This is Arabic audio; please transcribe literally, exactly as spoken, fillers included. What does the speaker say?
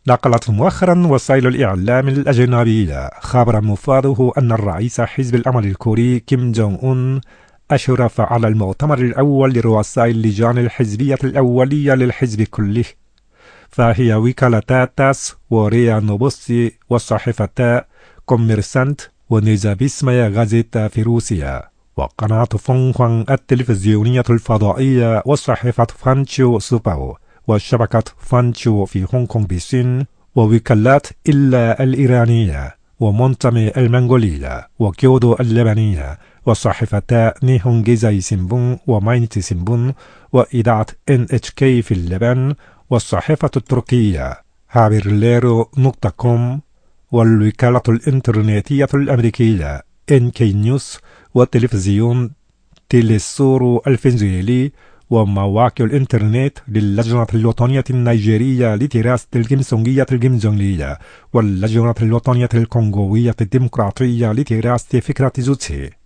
نقلت مؤخرا وسائل الإعلام الأجنبية خبرا مفاده أن الرئيس حزب الأمل الكوري كيم جونغ أون أشرف على المؤتمر الأول لرؤساء اللجان الحزبية الأولية للحزب كله، فهي وكالتا تاس وريا نوبوستي والصحيفتا كوميرسانت ونيزابيسمايا غازيتا في روسيا وقناة فونغوان التلفزيونية الفضائية وصحيفة فانشو سوباو وشبكة فانشو في هونغ كونغ بسين ووكالات إلا الإيرانية ومونتامي المنغولية وكيودو اللبنية وصحيفتا نيهون جيزاي سينبون وماينتي سينبون وإذاعة إن إتش كي في اللبنان والصحيفة التركية هابرليرو نقطة كوم والوكالة الإنترنتية الأمريكية إن كي نيوس والتلفزيون تيليسورو الفنزويلي ومواقع الإنترنت للجنة الوطنية النيجيرية لدراسة الجيمسونجية الجيمجونجية واللجنة الوطنية الكونغوية الديمقراطية لدراسة فكرة زوتسي.